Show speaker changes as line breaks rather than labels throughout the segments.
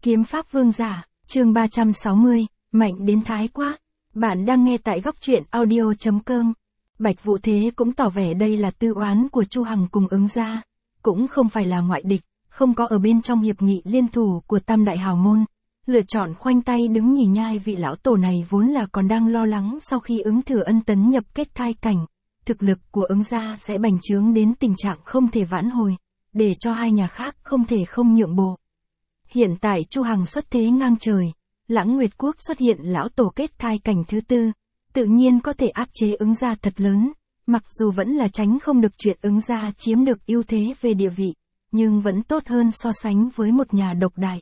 Kiếm pháp vương giả, chương 360, mạnh đến thái quá. Bạn đang nghe tại góc truyện audio.com. Bạch Vũ Thế cũng tỏ vẻ đây là tư oán của Chu Hằng cùng Ứng gia, cũng không phải là ngoại địch, không có ở bên trong hiệp nghị liên thủ của Tam đại hào môn. Lựa chọn khoanh tay đứng nhì nhai vị lão tổ này vốn là còn đang lo lắng sau khi Ứng Thừa Ân tấn nhập kết thai cảnh, thực lực của Ứng gia sẽ bành trướng đến tình trạng không thể vãn hồi, để cho hai nhà khác không thể không nhượng bộ. Hiện tại Chu Hằng xuất thế ngang trời, Lãng Nguyệt Quốc xuất hiện lão tổ kết thai cảnh thứ tư, tự nhiên có thể áp chế Ứng gia thật lớn, mặc dù vẫn là tránh không được chuyện Ứng gia chiếm được ưu thế về địa vị, nhưng vẫn tốt hơn so sánh với một nhà độc đại.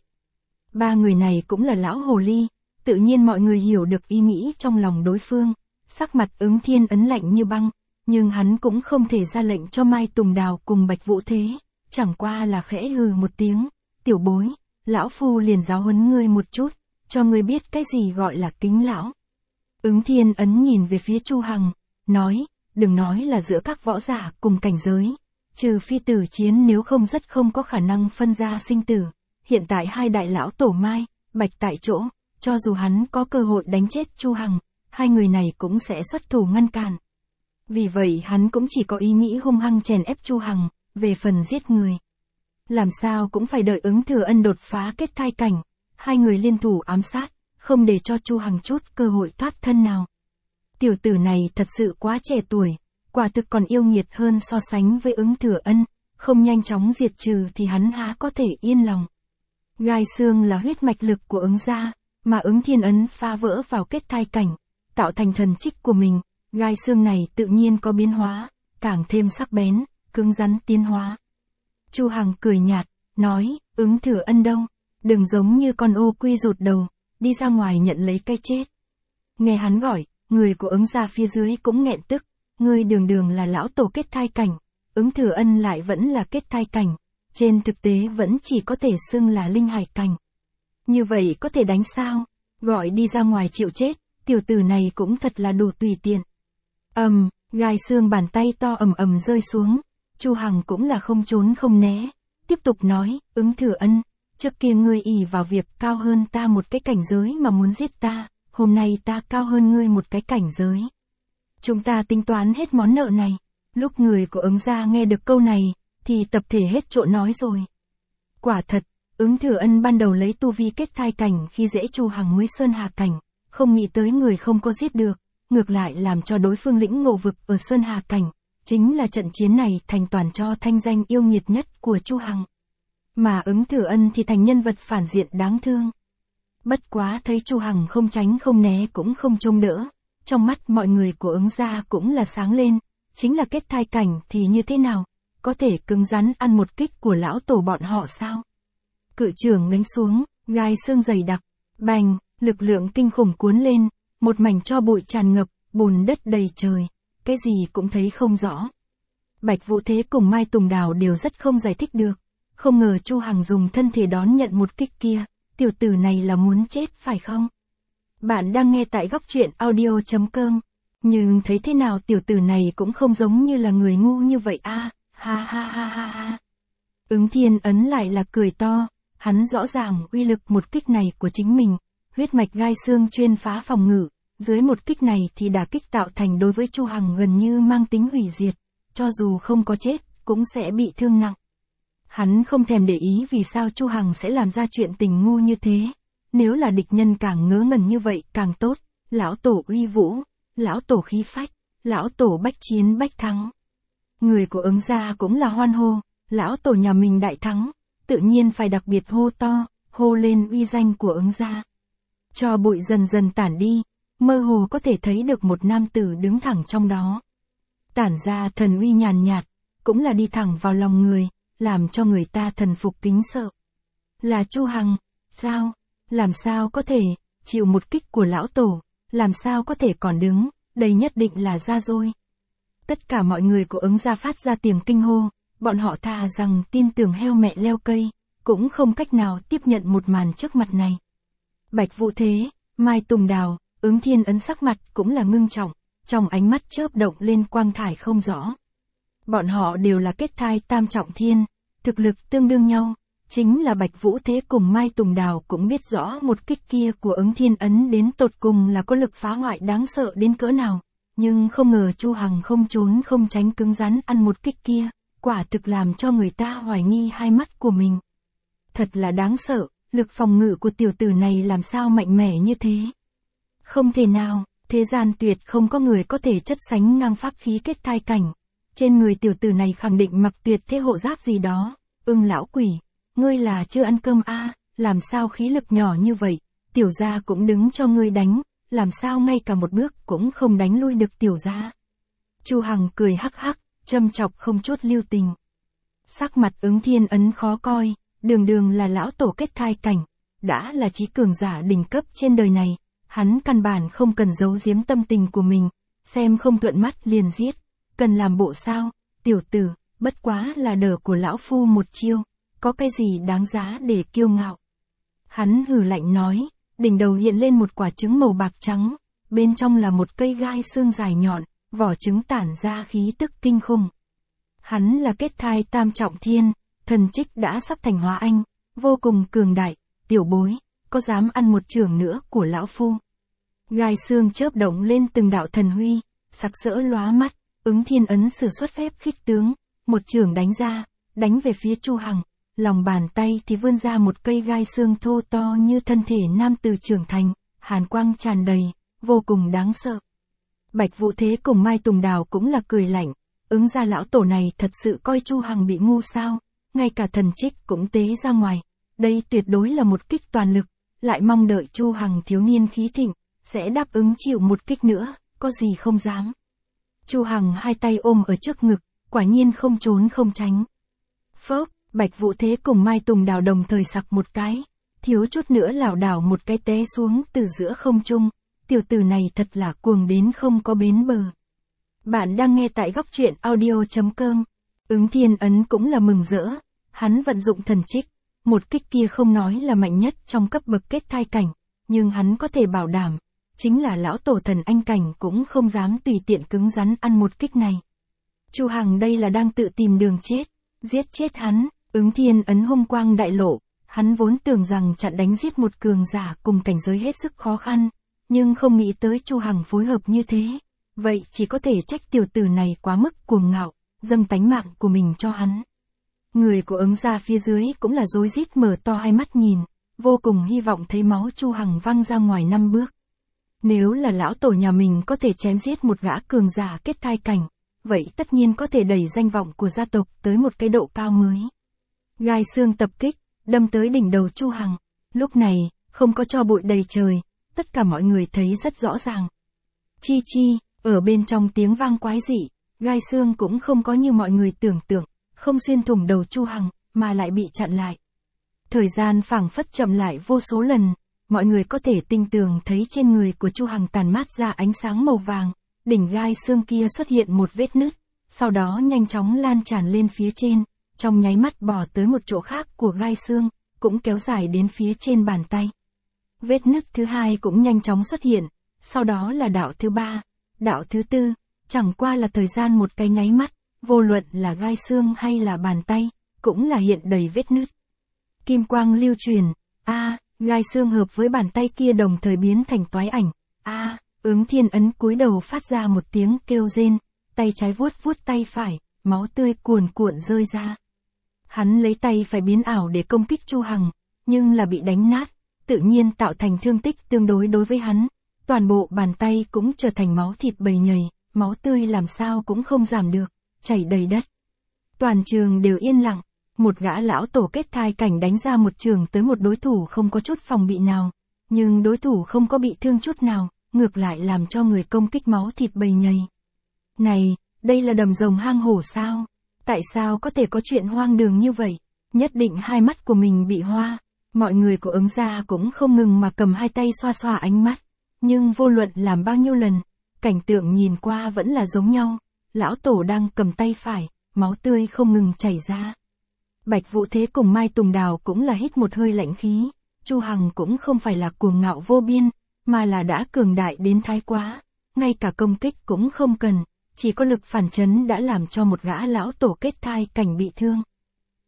Ba người này cũng là lão hồ ly, tự nhiên mọi người hiểu được ý nghĩ trong lòng đối phương, sắc mặt Ứng Thiên Ấn lạnh như băng, nhưng hắn cũng không thể ra lệnh cho Mai Tùng Đào cùng Bạch Vũ Thế, chẳng qua là khẽ hừ một tiếng, tiểu bối, lão phu liền giáo huấn ngươi một chút, cho ngươi biết cái gì gọi là kính lão. Ứng Thiên Ấn nhìn về phía Chu Hằng, nói, đừng nói là giữa các võ giả cùng cảnh giới, trừ phi tử chiến nếu không rất không có khả năng phân ra sinh tử. Hiện tại hai đại lão tổ Mai, Bạch tại chỗ, cho dù hắn có cơ hội đánh chết Chu Hằng, hai người này cũng sẽ xuất thủ ngăn cản. Vì vậy hắn cũng chỉ có ý nghĩ hung hăng chèn ép Chu Hằng, về phần giết người. Làm sao cũng phải đợi Ứng Thừa Ân đột phá kết thai cảnh, hai người liên thủ ám sát, không để cho Chu Hằng chút cơ hội thoát thân nào. Tiểu tử này thật sự quá trẻ tuổi, quả thực còn yêu nghiệt hơn so sánh với Ứng Thừa Ân, không nhanh chóng diệt trừ thì hắn há có thể yên lòng. Gai xương là huyết mạch lực của Ứng gia, mà Ứng Thiên Ấn phá vỡ vào kết thai cảnh, tạo thành thần trích của mình, gai xương này tự nhiên có biến hóa, càng thêm sắc bén, cứng rắn tiến hóa. Chu Hằng cười nhạt, nói, Ứng Thừa Ân đâu, đừng giống như con ô quy rụt đầu, đi ra ngoài nhận lấy cái chết. Nghe hắn gọi, người của Ứng gia phía dưới cũng nghẹn tức, ngươi đường đường là lão tổ kết thai cảnh, Ứng Thừa Ân lại vẫn là kết thai cảnh, trên thực tế vẫn chỉ có thể xưng là linh hải cảnh. Như vậy có thể đánh sao? Gọi đi ra ngoài chịu chết, tiểu tử này cũng thật là đủ tùy tiện. Gai xương bàn tay to ầm ầm rơi xuống, Chu Hằng cũng là không trốn không né, tiếp tục nói, Ứng Thừa Ân, trước kia ngươi ỷ vào việc cao hơn ta một cái cảnh giới mà muốn giết ta, hôm nay ta cao hơn ngươi một cái cảnh giới. Chúng ta tính toán hết món nợ này. Lúc người của Ứng gia nghe được câu này, thì tập thể hết chỗ nói rồi. Quả thật, Ứng Thừa Ân ban đầu lấy tu vi kết thai cảnh khi dễ Chu Hằng mới Sơn Hà cảnh, không nghĩ tới người không có giết được, ngược lại làm cho đối phương lĩnh ngộ vực ở Sơn Hà cảnh, chính là trận chiến này thành toàn cho thanh danh yêu nghiệt nhất của Chu Hằng. Mà Ứng Thừa Ân thì thành nhân vật phản diện đáng thương. Bất quá thấy Chu Hằng không tránh không né cũng không trông đỡ, trong mắt mọi người của Ứng gia cũng là sáng lên, chính là kết thai cảnh thì như thế nào, có thể cứng rắn ăn một kích của lão tổ bọn họ sao? Cự trưởng đánh xuống, gai xương dày đặc, bành, lực lượng kinh khủng cuốn lên, một mảnh tro bụi tràn ngập, bùn đất đầy trời, cái gì cũng thấy không rõ. Bạch Vũ Thế cùng Mai Tùng Đào đều rất không giải thích được, không ngờ Chu Hằng dùng thân thể đón nhận một kích kia, tiểu tử này là muốn chết phải không? Bạn đang nghe tại góc truyện audio.com, nhưng thấy thế nào tiểu tử này cũng không giống như là người ngu như vậy a. Ha ha ha ha ha. Ứng Thiên Ấn lại là cười to, hắn rõ ràng uy lực một kích này của chính mình, huyết mạch gai xương chuyên phá phòng ngự, dưới một kích này thì đả kích tạo thành đối với Chu Hằng gần như mang tính hủy diệt, cho dù không có chết, cũng sẽ bị thương nặng. Hắn không thèm để ý vì sao Chu Hằng sẽ làm ra chuyện tình ngu như thế, nếu là địch nhân càng ngớ ngẩn như vậy càng tốt, lão tổ uy vũ, lão tổ khí phách, lão tổ bách chiến bách thắng. Người của Ứng gia cũng là hoan hô, lão tổ nhà mình đại thắng, tự nhiên phải đặc biệt hô to, hô lên uy danh của Ứng gia. Cho bụi dần dần tản đi, mơ hồ có thể thấy được một nam tử đứng thẳng trong đó. Tản ra thần uy nhàn nhạt, cũng là đi thẳng vào lòng người, làm cho người ta thần phục kính sợ. Là Chu Hằng, sao? Làm sao có thể, chịu một kích của lão tổ, làm sao có thể còn đứng, đây nhất định là ra rồi. Tất cả mọi người của Ứng gia phát ra tiếng kinh hô, bọn họ thà rằng tin tưởng heo mẹ leo cây, cũng không cách nào tiếp nhận một màn trước mặt này. Bạch Vũ Thế, Mai Tùng Đào, Ứng Thiên Ấn sắc mặt cũng là ngưng trọng, trong ánh mắt chớp động lên quang thải không rõ. Bọn họ đều là kết thai tam trọng thiên, thực lực tương đương nhau, Chính là Bạch Vũ Thế cùng Mai Tùng Đào cũng biết rõ một kích kia của Ứng Thiên Ấn đến tột cùng là có lực phá hoại đáng sợ đến cỡ nào. Nhưng không ngờ Chu Hằng không trốn không tránh cứng rắn ăn một kích kia, quả thực làm cho người ta hoài nghi hai mắt của mình. Thật là đáng sợ, lực phòng ngự của tiểu tử này làm sao mạnh mẽ như thế. Không thể nào, thế gian tuyệt không có người có thể chất sánh ngang pháp khí kết thai cảnh. Trên người tiểu tử này khẳng định mặc tuyệt thế hộ giáp gì đó. Lão quỷ, ngươi là chưa ăn cơm à, làm sao khí lực nhỏ như vậy, tiểu gia cũng đứng cho ngươi đánh, làm sao ngay cả một bước cũng không đánh lui được tiểu gia. Chu Hằng cười hắc hắc, châm chọc không chút lưu tình. Sắc mặt Ứng Thiên Ấn khó coi, đường đường là lão tổ kết thai cảnh, đã là chí cường giả đỉnh cấp trên đời này, hắn căn bản không cần giấu giếm tâm tình của mình, xem không thuận mắt liền giết, cần làm bộ sao, tiểu tử, bất quá là đỡ của lão phu một chiêu, có cái gì đáng giá để kiêu ngạo. Hắn hừ lạnh nói, đỉnh đầu hiện lên một quả trứng màu bạc trắng, bên trong là một cây gai xương dài nhọn, vỏ trứng tản ra khí tức kinh khủng. Hắn là kết thai tam trọng thiên, thần trích đã sắp thành hóa anh, vô cùng cường đại, tiểu bối, có dám ăn một chưởng nữa của lão phu. Gai xương chớp động lên từng đạo thần huy, sặc sỡ lóa mắt, Ứng Thiên Ấn sử xuất phép khích tướng, một chưởng đánh ra, đánh về phía Chu Hằng, lòng bàn tay thì vươn ra một cây gai xương thô to như thân thể nam tử trưởng thành, hàn quang tràn đầy, vô cùng đáng sợ. Bạch Vũ Thế cùng Mai Tùng Đào cũng là cười lạnh, Ứng gia lão tổ này thật sự coi Chu Hằng bị ngu sao, ngay cả thần trích cũng tế ra ngoài, đây tuyệt đối là một kích toàn lực, lại mong đợi Chu Hằng thiếu niên khí thịnh, sẽ đáp ứng chịu một kích nữa, có gì không dám. Chu Hằng hai tay ôm ở trước ngực, quả nhiên không trốn không tránh. Phốc, Bạch Vũ Thế cùng Mai Tùng Đào đồng thời sặc một cái, thiếu chút nữa lảo đảo một cái té xuống từ giữa không trung, tiểu tử này thật là cuồng đến không có bến bờ. Bạn đang nghe tại góc truyện audio.com. Ứng Thiên Ấn cũng là mừng rỡ, hắn vận dụng thần trích, một kích kia không nói là mạnh nhất trong cấp bậc kết thai cảnh, nhưng hắn có thể bảo đảm, chính là lão tổ thần anh cảnh cũng không dám tùy tiện cứng rắn ăn một kích này. Chu Hằng đây là đang tự tìm đường chết, giết chết hắn. Ứng Thiên Ấn hung quang đại lộ, hắn vốn tưởng rằng chặn đánh giết một cường giả cùng cảnh giới hết sức khó khăn, nhưng không nghĩ tới Chu Hằng phối hợp như thế, vậy chỉ có thể trách tiểu tử này quá mức cuồng ngạo, dâng tánh mạng của mình cho hắn. Người của Ứng gia phía dưới cũng là rối rít mở to hai mắt nhìn, vô cùng hy vọng thấy máu Chu Hằng văng ra ngoài 5 bước. Nếu là lão tổ nhà mình có thể chém giết một gã cường giả kết thai cảnh, vậy tất nhiên có thể đẩy danh vọng của gia tộc tới một cái độ cao mới. Gai xương tập kích, đâm tới đỉnh đầu Chu Hằng. Lúc này, không có tro bụi đầy trời, tất cả mọi người thấy rất rõ ràng. Chi chi, ở bên trong tiếng vang quái dị, gai xương cũng không có như mọi người tưởng tượng, không xuyên thủng đầu Chu Hằng, mà lại bị chặn lại. Thời gian phảng phất chậm lại vô số lần, mọi người có thể tinh tường thấy trên người của Chu Hằng tàn mát ra ánh sáng màu vàng, đỉnh gai xương kia xuất hiện một vết nứt, sau đó nhanh chóng lan tràn lên phía trên. Trong nháy mắt bỏ tới một chỗ khác của gai xương, cũng kéo dài đến phía trên bàn tay. Vết nứt thứ hai cũng nhanh chóng xuất hiện, sau đó là đạo thứ ba, đạo thứ tư, chẳng qua là thời gian một cái nháy mắt, vô luận là gai xương hay là bàn tay, cũng là hiện đầy vết nứt. Kim quang lưu truyền, gai xương hợp với bàn tay kia đồng thời biến thành toái ảnh, Ứng Thiên Ấn cúi đầu phát ra một tiếng kêu rên, tay trái vuốt vuốt tay phải, máu tươi cuồn cuộn rơi ra. Hắn lấy tay phải biến ảo để công kích Chu Hằng, nhưng là bị đánh nát, tự nhiên tạo thành thương tích tương đối đối với hắn. Toàn bộ bàn tay cũng trở thành máu thịt bầy nhầy, máu tươi làm sao cũng không giảm được, chảy đầy đất. Toàn trường đều yên lặng, một gã lão tổ kết thai cảnh đánh ra một trường tới một đối thủ không có chút phòng bị nào, nhưng đối thủ không có bị thương chút nào, ngược lại làm cho người công kích máu thịt bầy nhầy. Này, đây là đầm rồng hang hổ sao? Tại sao có thể có chuyện hoang đường như vậy? Nhất định hai mắt của mình bị hoa. Mọi người của Ứng gia cũng không ngừng mà cầm hai tay xoa xoa ánh mắt. Nhưng vô luận làm bao nhiêu lần, cảnh tượng nhìn qua vẫn là giống nhau. Lão tổ đang cầm tay phải, máu tươi không ngừng chảy ra. Bạch Vũ Thế cùng Mai Tùng Đào cũng là hít một hơi lạnh khí. Chu Hằng cũng không phải là cuồng ngạo vô biên, mà là đã cường đại đến thái quá. Ngay cả công kích cũng không cần. Chỉ có lực phản chấn đã làm cho một gã lão tổ kết thai cảnh bị thương.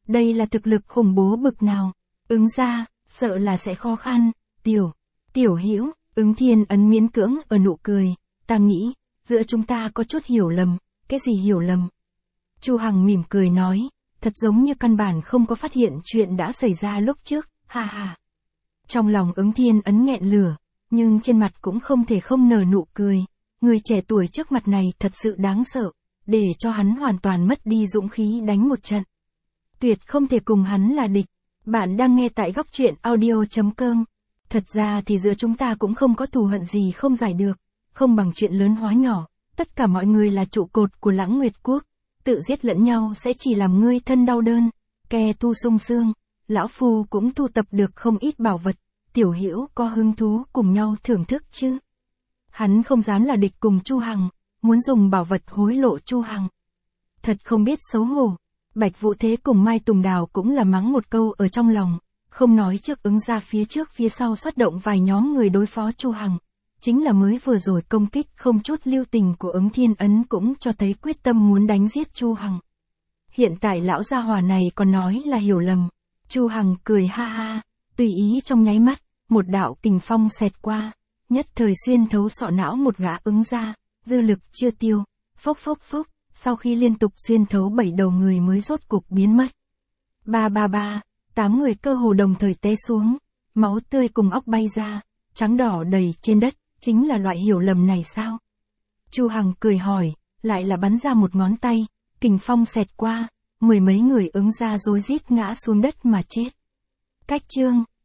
Đây là thực lực khủng bố bực nào. Ứng gia, sợ là sẽ khó khăn. Tiểu Hữu, Ứng Thiên Ấn miễn cưỡng ở nụ cười. Ta nghĩ, giữa chúng ta có chút hiểu lầm. Cái gì hiểu lầm? Chu Hằng mỉm cười nói, thật giống như căn bản không có phát hiện chuyện đã xảy ra lúc trước, ha ha. Trong lòng Ứng Thiên Ấn nghẹn lửa, nhưng trên mặt cũng không thể không nở nụ cười. Người trẻ tuổi trước mặt này thật sự đáng sợ, để cho hắn hoàn toàn mất đi dũng khí đánh một trận. Tuyệt không thể cùng hắn là địch. Bạn đang nghe tại góc truyện audio.com. Thật ra thì giữa chúng ta cũng không có thù hận gì không giải được, không bằng chuyện lớn hóa nhỏ. Tất cả mọi người là trụ cột của Lãng Nguyệt Quốc, tự giết lẫn nhau sẽ chỉ làm ngươi thân đau đơn. Ke tu sung xương, lão phu cũng thu tập được không ít bảo vật, Tiểu Hữu có hứng thú cùng nhau thưởng thức chứ? Hắn không dám là địch cùng Chu Hằng, muốn dùng bảo vật hối lộ Chu Hằng. Thật không biết xấu hổ. Bạch Vũ Thế cùng Mai Tùng Đào cũng là mắng một câu ở trong lòng, không nói trước Ứng gia phía trước phía sau xuất động vài nhóm người đối phó Chu Hằng. Chính là mới vừa rồi công kích không chút lưu tình của Ứng Thiên Ấn cũng cho thấy quyết tâm muốn đánh giết Chu Hằng. Hiện tại lão gia hỏa này còn nói là hiểu lầm. Chu Hằng cười ha ha, tùy ý trong nháy mắt, một đạo kình phong xẹt qua, nhất thời xuyên thấu sọ não một gã Ứng gia, dư lực chưa tiêu, phốc phốc phốc, sau khi liên tục xuyên thấu 7 đầu người mới rốt cục biến mất. 8 người cơ hồ đồng thời té xuống, máu tươi cùng óc bay ra, trắng đỏ đầy trên đất, chính là loại hiểu lầm này sao? Chu Hằng cười hỏi, lại là bắn ra một ngón tay, kình phong xẹt qua, 10 mấy người Ứng gia rối rít ngã xuống đất mà chết. Cách chương